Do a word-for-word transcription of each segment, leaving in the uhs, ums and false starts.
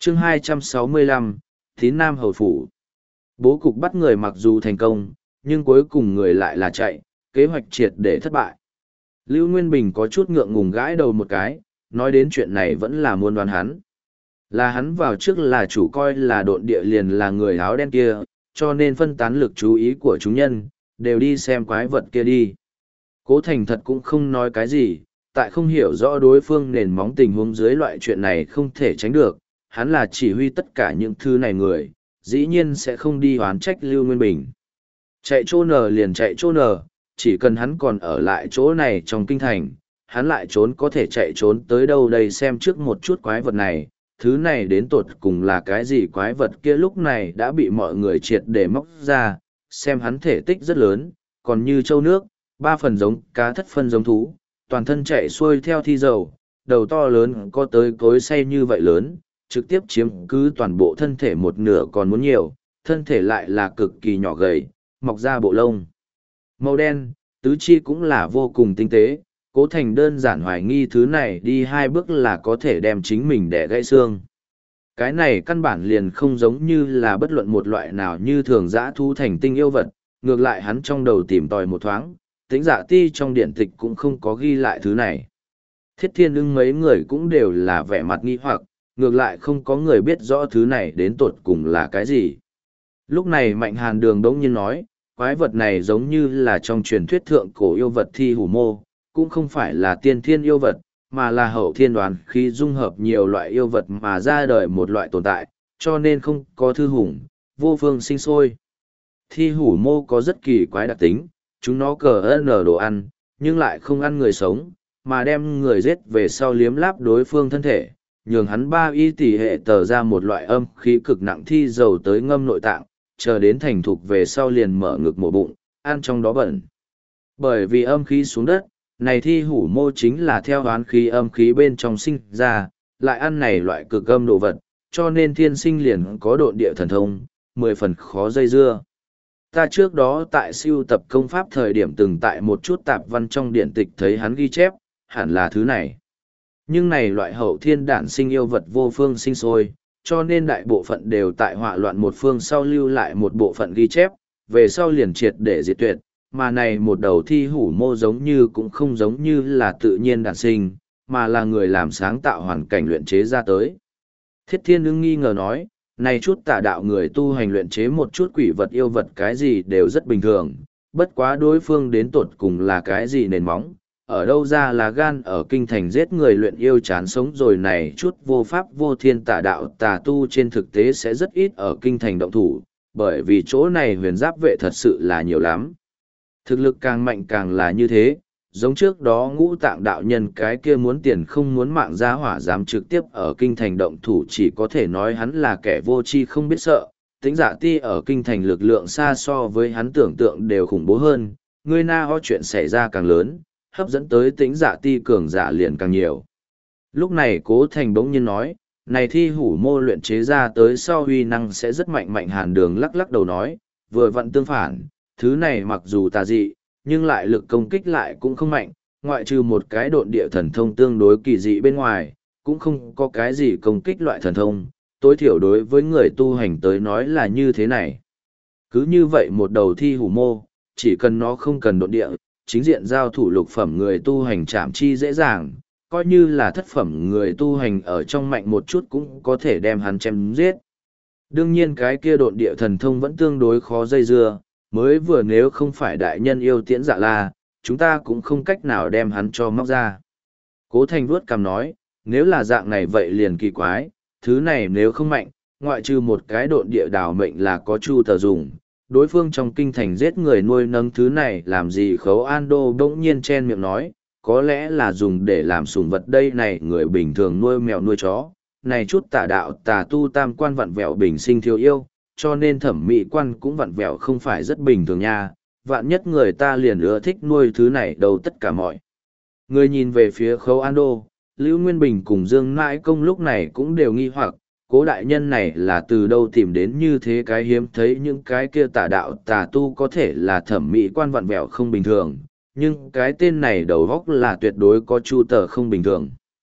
chương hai trăm sáu mươi lăm, Tín Nam Hầu Phủ. Bố cục bắt người mặc dù thành công, nhưng cuối cùng người lại là chạy, kế hoạch triệt để thất bại. Lưu Nguyên Bình có chút ngượng ngùng gãi đầu một cái, nói đến chuyện này vẫn là muôn đoán hắn. Là hắn vào trước là chủ coi là độn địa liền là người áo đen kia, cho nên phân tán lực chú ý của chúng nhân, đều đi xem quái vật kia đi. Cố Thành thật cũng không nói cái gì, tại không hiểu rõ đối phương nền móng tình huống dưới loại chuyện này không thể tránh được, hắn là chỉ huy tất cả những thứ này người, dĩ nhiên sẽ không đi oán trách Lưu Nguyên Bình. Chạy chỗ nở liền chạy chỗ nở, chỉ cần hắn còn ở lại chỗ này trong kinh thành, hắn lại trốn có thể chạy trốn tới đâu đây xem trước một chút quái vật này, thứ này đến tột cùng là cái gì quái vật kia lúc này đã bị mọi người triệt để móc ra, xem hắn thể tích rất lớn, còn như châu nước, ba phần giống cá thất phân giống thú, toàn thân chạy xuôi theo thi dầu, đầu to lớn có tới cối xay như vậy lớn, trực tiếp chiếm cứ toàn bộ thân thể một nửa còn muốn nhiều, thân thể lại là cực kỳ nhỏ gầy, mọc ra bộ lông. Màu đen, tứ chi cũng là vô cùng tinh tế, Cố Thành đơn giản hoài nghi thứ này đi hai bước là có thể đem chính mình để gãy xương. Cái này căn bản liền không giống như là bất luận một loại nào như thường dã thu thành tinh yêu vật, ngược lại hắn trong đầu tìm tòi một thoáng, Tĩnh Dạ Ti trong điện tịch cũng không có ghi lại thứ này. Thiết Thiên Ưng mấy người cũng đều là vẻ mặt nghi hoặc, ngược lại không có người biết rõ thứ này đến tột cùng là cái gì. Lúc này Mạnh Hàn Đường đống nhiên nói, quái vật này giống như là trong truyền thuyết thượng cổ yêu vật thi hủ mô, cũng không phải là tiên thiên yêu vật, mà là hậu thiên đoán khi dung hợp nhiều loại yêu vật mà ra đời một loại tồn tại, cho nên không có thư hùng, vô phương sinh sôi. Thi hủ mô có rất kỳ quái đặc tính, chúng nó cờ ơn ở đồ ăn, nhưng lại không ăn người sống, mà đem người giết về sau liếm láp đối phương thân thể, nhường hắn ba y tỷ hệ tờ ra một loại âm khí cực nặng thi dầu tới ngâm nội tạng, chờ đến thành thục về sau liền mở ngực mổ bụng, ăn trong đó bẩn. Bởi vì âm khí xuống đất, này thi hủ mô chính là theo hoán khí âm khí bên trong sinh ra, lại ăn này loại cực âm đồ vật, cho nên thiên sinh liền có độn địa thần thông, mười phần khó dây dưa. Ta trước đó tại siêu tập công pháp thời điểm từng tại một chút tạp văn trong điện tịch thấy hắn ghi chép, hẳn là thứ này. Nhưng này loại hậu thiên đản sinh yêu vật vô phương sinh sôi, cho nên đại bộ phận đều tại họa loạn một phương sau lưu lại một bộ phận ghi chép, về sau liền triệt để diệt tuyệt, mà này một đầu thi hủ mô giống như cũng không giống như là tự nhiên đản sinh, mà là người làm sáng tạo hoàn cảnh luyện chế ra tới. Thiết Thiên Ưng nghi ngờ nói, này chút tà đạo người tu hành luyện chế một chút quỷ vật yêu vật cái gì đều rất bình thường, bất quá đối phương đến tột cùng là cái gì nền móng, ở đâu ra là gan ở kinh thành giết người luyện yêu chán sống rồi này chút vô pháp vô thiên tà đạo tà tu trên thực tế sẽ rất ít ở kinh thành động thủ, bởi vì chỗ này huyền giáp vệ thật sự là nhiều lắm. Thực lực càng mạnh càng là như thế, giống trước đó ngũ tạng đạo nhân cái kia muốn tiền không muốn mạng ra hỏa dám trực tiếp ở kinh thành động thủ chỉ có thể nói hắn là kẻ vô tri không biết sợ. Tĩnh Dạ Ti ở kinh thành lực lượng xa so với hắn tưởng tượng đều khủng bố hơn, người na ho chuyện xảy ra càng lớn, hấp dẫn tới Tĩnh Dạ Ti cường giả liền càng nhiều. Lúc này Cố Thành bỗng nhiên nói, này thi hủ mô luyện chế ra tới sau huy năng sẽ rất mạnh. Mạnh Hàn Đường lắc lắc đầu nói, vừa vặn tương phản, thứ này mặc dù tà dị, nhưng lại lực công kích lại cũng không mạnh, ngoại trừ một cái độn địa thần thông tương đối kỳ dị bên ngoài, cũng không có cái gì công kích loại thần thông, tối thiểu đối với người tu hành tới nói là như thế này. Cứ như vậy một đầu thi hủ mô, chỉ cần nó không cần độn địa, chính diện giao thủ lục phẩm người tu hành chạm chi dễ dàng, coi như là thất phẩm người tu hành ở trong mạnh một chút cũng có thể đem hắn chém giết. Đương nhiên cái kia độn địa thần thông vẫn tương đối khó dây dưa, mới vừa nếu không phải đại nhân yêu tiễn Dạ La, chúng ta cũng không cách nào đem hắn cho móc ra. Cố Thành vuốt cằm nói, nếu là dạng này vậy liền kỳ quái, thứ này nếu không mạnh, ngoại trừ một cái độn địa đào mệnh là có chu tờ dùng, đối phương trong kinh thành giết người nuôi nấng thứ này làm gì. Khấu An Đô bỗng nhiên chen miệng nói, có lẽ là dùng để làm sủng vật đây này, người bình thường nuôi mèo nuôi chó, này chút tà đạo tà tu tam quan vặn vẹo bình sinh thiếu yêu, cho nên thẩm mỹ quan cũng vặn vẹo không phải rất bình thường nha, vạn nhất người ta liền ưa thích nuôi thứ này đâu. Tất cả mọi người nhìn về phía Khấu An Đô, Lưu Nguyên Bình cùng Dương Nãi Công lúc này cũng đều nghi hoặc, Cố đại nhân này là từ đâu tìm đến như thế cái hiếm thấy, những cái kia tà đạo tà tu có thể là thẩm mỹ quan vặn vẹo không bình thường, nhưng cái tên này đầu góc là tuyệt đối có chu tờ không bình thường.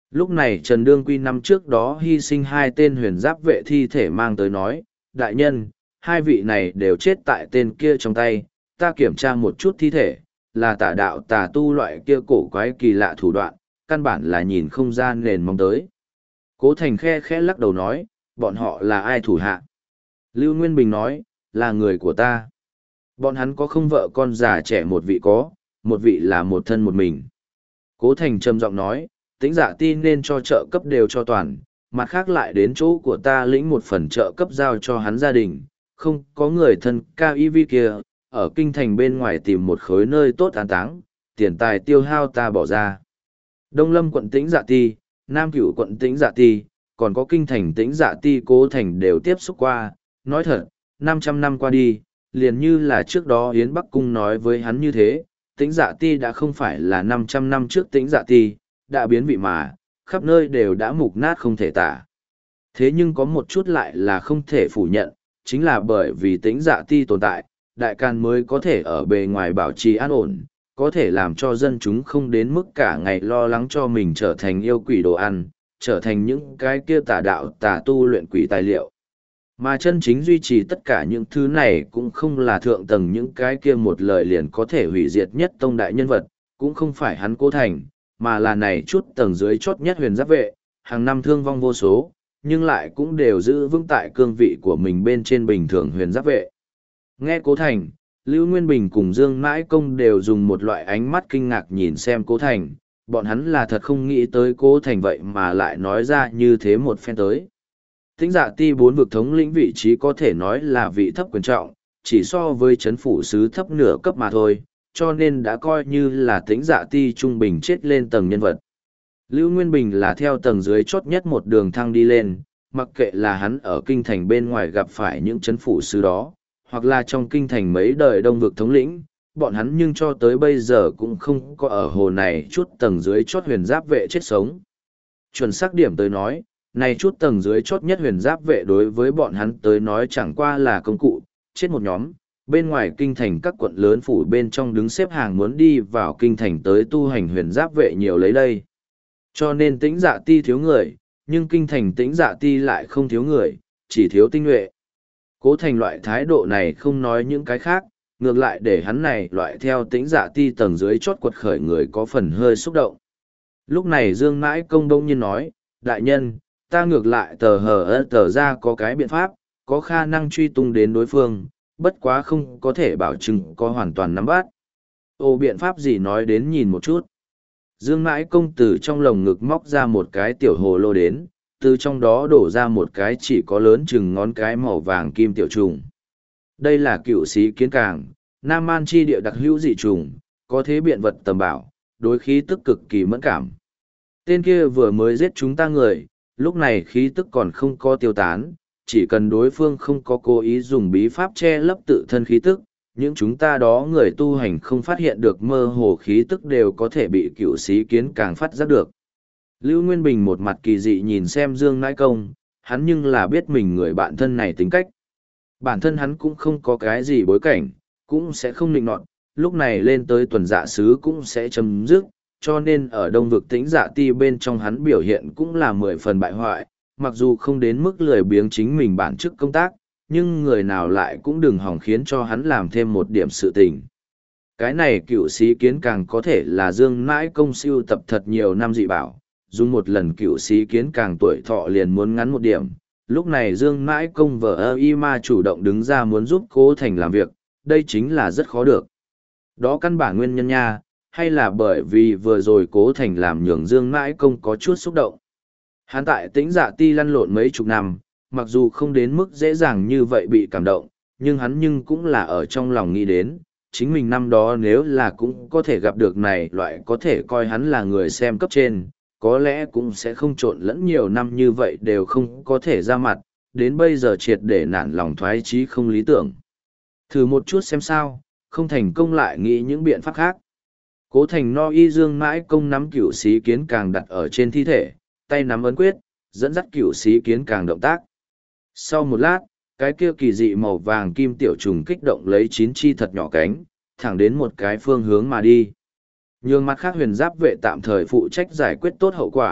Lúc này Trần Đương Quy năm trước đó hy sinh hai tên huyền giáp vệ thi thể mang tới nói, đại nhân, hai vị này đều chết tại tên kia trong tay, ta kiểm tra một chút thi thể, là tà đạo tà tu loại kia cổ quái kỳ lạ thủ đoạn, căn bản là nhìn không ra nền mong tới. Cố Thành khe khẽ lắc đầu nói, bọn họ là ai thủ hạ? Lưu Nguyên Bình nói, là người của ta. Bọn hắn có không vợ con già trẻ một vị có, một vị là một thân một mình. Cố Thành trầm giọng nói, Tĩnh Dạ Ti nên cho trợ cấp đều cho toàn, mặt khác lại đến chỗ của ta lĩnh một phần trợ cấp giao cho hắn gia đình, không có người thân cao y vi kia, ở kinh thành bên ngoài tìm một khối nơi tốt an táng, tiền tài tiêu hao ta bỏ ra. Đông Lâm quận Tĩnh Dạ Ti, Nam Cửu quận Tĩnh Dạ Ti, còn có kinh thành Tĩnh Dạ Ti Cố Thành đều tiếp xúc qua, nói thật, năm trăm năm qua đi, liền như là trước đó Yến Bắc Cung nói với hắn như thế, Tĩnh Dạ Ti đã không phải là năm trăm năm trước Tĩnh Dạ Ti, đã biến vị mà, khắp nơi đều đã mục nát không thể tả. Thế nhưng có một chút lại là không thể phủ nhận, chính là bởi vì Tĩnh Dạ Ti tồn tại, đại can mới có thể ở bề ngoài bảo trì an ổn, có thể làm cho dân chúng không đến mức cả ngày lo lắng cho mình trở thành yêu quỷ đồ ăn, trở thành những cái kia tà đạo tà tu luyện quỷ tài liệu. Mà chân chính duy trì tất cả những thứ này cũng không là thượng tầng những cái kia một lời liền có thể hủy diệt nhất tông đại nhân vật, cũng không phải hắn Cố Thành, mà là này chút tầng dưới chốt nhất huyền giáp vệ, hàng năm thương vong vô số, nhưng lại cũng đều giữ vững tại cương vị của mình bên trên bình thường huyền giáp vệ. Nghe Cố Thành, Lưu Nguyên Bình cùng Dương Mãi Công đều dùng một loại ánh mắt kinh ngạc nhìn xem Cố Thành, bọn hắn là thật không nghĩ tới Cố Thành vậy mà lại nói ra như thế một phen tới. Tĩnh Dạ Ti bốn vực thống lĩnh vị trí có thể nói là vị thấp quyền trọng, chỉ so với chấn phủ sứ thấp nửa cấp mà thôi, cho nên đã coi như là Tĩnh Dạ Ti trung bình chết lên tầng nhân vật. Lưu Nguyên Bình là theo tầng dưới chốt nhất một đường thăng đi lên, mặc kệ là hắn ở kinh thành bên ngoài gặp phải những chấn phủ sứ đó, hoặc là trong kinh thành mấy đời đông vực thống lĩnh, bọn hắn nhưng cho tới bây giờ cũng không có ở hồ này chút tầng dưới chốt huyền giáp vệ chết sống. Chuẩn xác điểm tới nói, này chút tầng dưới chốt nhất huyền giáp vệ đối với bọn hắn tới nói chẳng qua là công cụ, chết một nhóm, bên ngoài kinh thành các quận lớn phủ bên trong đứng xếp hàng muốn đi vào kinh thành tới tu hành huyền giáp vệ nhiều lấy đây. Cho nên Tĩnh Dạ Ti thiếu người, nhưng kinh thành Tĩnh Dạ Ti lại không thiếu người, chỉ thiếu tinh nhuệ. Cố Thành loại thái độ này không nói những cái khác, ngược lại để hắn này loại theo Tĩnh Dạ Ti tầng dưới chốt quật khởi người có phần hơi xúc động. Lúc này Dương Mãi Công đông nhiên nói, đại nhân, ta ngược lại tờ hờ ơ tờ ra có cái biện pháp, có khả năng truy tung đến đối phương, bất quá không có thể bảo chứng có hoàn toàn nắm bắt. Ồ, biện pháp gì nói đến nhìn một chút. Dương Mãi Công từ trong lồng ngực móc ra một cái tiểu hồ lô đến, từ trong đó đổ ra một cái chỉ có lớn chừng ngón cái màu vàng kim tiểu trùng. Đây là cựu sĩ kiến càng, Nam Man chi địa đặc hữu dị trùng, có thế biện vật tầm bảo, đối khí tức cực kỳ mẫn cảm. Tên kia vừa mới giết chúng ta người, lúc này khí tức còn không có tiêu tán, chỉ cần đối phương không có cố ý dùng bí pháp che lấp tự thân khí tức, những chúng ta đó người tu hành không phát hiện được mơ hồ khí tức đều có thể bị cựu sĩ kiến càng phát giác được. Lưu Nguyên Bình một mặt kỳ dị nhìn xem Dương Nãi Công, hắn nhưng là biết mình người bạn thân này tính cách. Bản thân hắn cũng không có cái gì bối cảnh, cũng sẽ không nịnh nọt, lúc này lên tới tuần dạ sứ cũng sẽ chấm dứt, cho nên ở đông vực Tĩnh Dạ Ti bên trong hắn biểu hiện cũng là mười phần bại hoại, mặc dù không đến mức lười biếng chính mình bản chức công tác, nhưng người nào lại cũng đừng hỏng khiến cho hắn làm thêm một điểm sự tình. Cái này cựu sĩ kiến càng có thể là Dương Nãi Công siêu tập thật nhiều năm dị bảo, dùng một lần cựu sĩ kiến càng tuổi thọ liền muốn ngắn một điểm. Lúc này Dương Nãi Công vợ ơ y ma chủ động đứng ra muốn giúp Cố Thành làm việc, đây chính là rất khó được. Đó căn bản nguyên nhân nha, hay là bởi vì vừa rồi Cố Thành làm nhường Dương Nãi Công có chút xúc động. Hắn tại Tĩnh Dạ Ti lăn lộn mấy chục năm, mặc dù không đến mức dễ dàng như vậy bị cảm động, nhưng hắn nhưng cũng là ở trong lòng nghĩ đến, chính mình năm đó nếu là cũng có thể gặp được này loại có thể coi hắn là người xem cấp trên, có lẽ cũng sẽ không trộn lẫn nhiều năm như vậy đều không có thể ra mặt, đến bây giờ triệt để nản lòng thoái chí không lý tưởng. Thử một chút xem sao, không thành công lại nghĩ những biện pháp khác. Cố Thành no y Dương Mãi Công nắm cửu sĩ kiến càng đặt ở trên thi thể, tay nắm ấn quyết, dẫn dắt cửu sĩ kiến càng động tác. Sau một lát, cái kia kỳ dị màu vàng kim tiểu trùng kích động lấy chín chi thật nhỏ cánh, thẳng đến một cái phương hướng mà đi. Nhường mặt khác huyền giáp vệ tạm thời phụ trách giải quyết tốt hậu quả,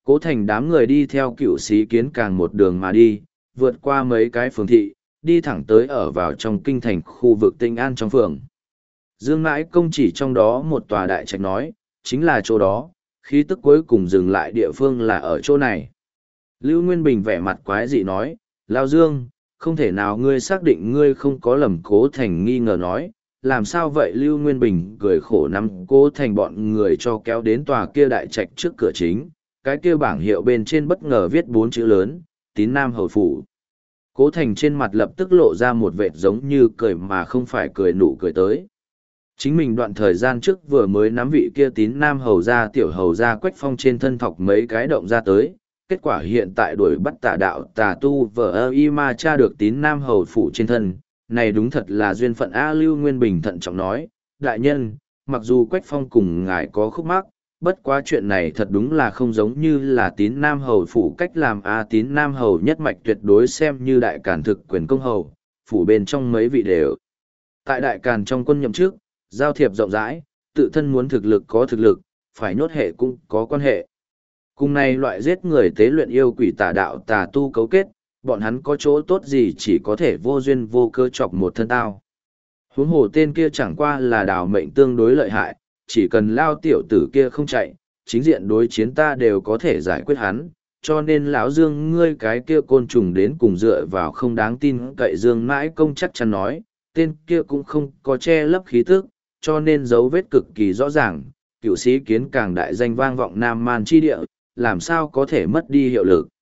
Cố thành đám người đi theo cựu sĩ kiến càng một đường mà đi, vượt qua mấy cái phường thị, đi thẳng tới ở vào trong kinh thành khu vực Tĩnh An trong phường. Dương Mãi Công chỉ trong đó một tòa đại trạch nói, chính là chỗ đó, khí tức cuối cùng dừng lại địa phương là ở chỗ này. Lưu Nguyên Bình vẻ mặt quái dị nói, Lao Dương, không thể nào ngươi xác định ngươi không có lầm. Cố Thành nghi ngờ nói, làm sao vậy? Lưu Nguyên Bình cười khổ nắm Cố Thành bọn người cho kéo đến tòa kia đại trạch trước cửa chính, cái kia bảng hiệu bên trên bất ngờ viết bốn chữ lớn, Tín Nam Hầu Phủ. Cố Thành trên mặt lập tức lộ ra một vệt giống như cười mà không phải cười nụ cười tới. Chính mình đoạn thời gian trước vừa mới nắm vị kia Tín Nam Hầu ra tiểu hầu ra Quách Phong trên thân thọc mấy cái động ra tới, kết quả hiện tại đuổi bắt tà đạo tà tu vờ ơ y ma tra được Tín Nam Hầu Phủ trên thân, này đúng thật là duyên phận. A. Lưu Nguyên Bình thận trọng nói, đại nhân, mặc dù Quách Phong cùng ngài có khúc mắc, bất quá chuyện này thật đúng là không giống như là Tín Nam Hầu Phủ cách làm. A. Tín Nam Hầu nhất mạch tuyệt đối xem như đại càn thực quyền công hầu, phủ bên trong mấy vị đều tại đại càn trong quân nhậm trước, giao thiệp rộng rãi, tự thân muốn thực lực có thực lực, phải nhốt hệ cũng có quan hệ. Cùng này loại giết người tế luyện yêu quỷ tà đạo tà tu cấu kết, bọn hắn có chỗ tốt gì chỉ có thể vô duyên vô cơ chọc một thân tao. Huống hồ tên kia chẳng qua là đào mệnh tương đối lợi hại, chỉ cần lao tiểu tử kia không chạy, chính diện đối chiến ta đều có thể giải quyết hắn, cho nên lão Dương ngươi cái kia côn trùng đến cùng dựa vào không đáng tin cậy. Dương Mãi Công chắc chắn nói, tên kia cũng không có che lấp khí tức, cho nên dấu vết cực kỳ rõ ràng, cựu sĩ kiến càng đại danh vang vọng Nam Man chi địa, làm sao có thể mất đi hiệu lực.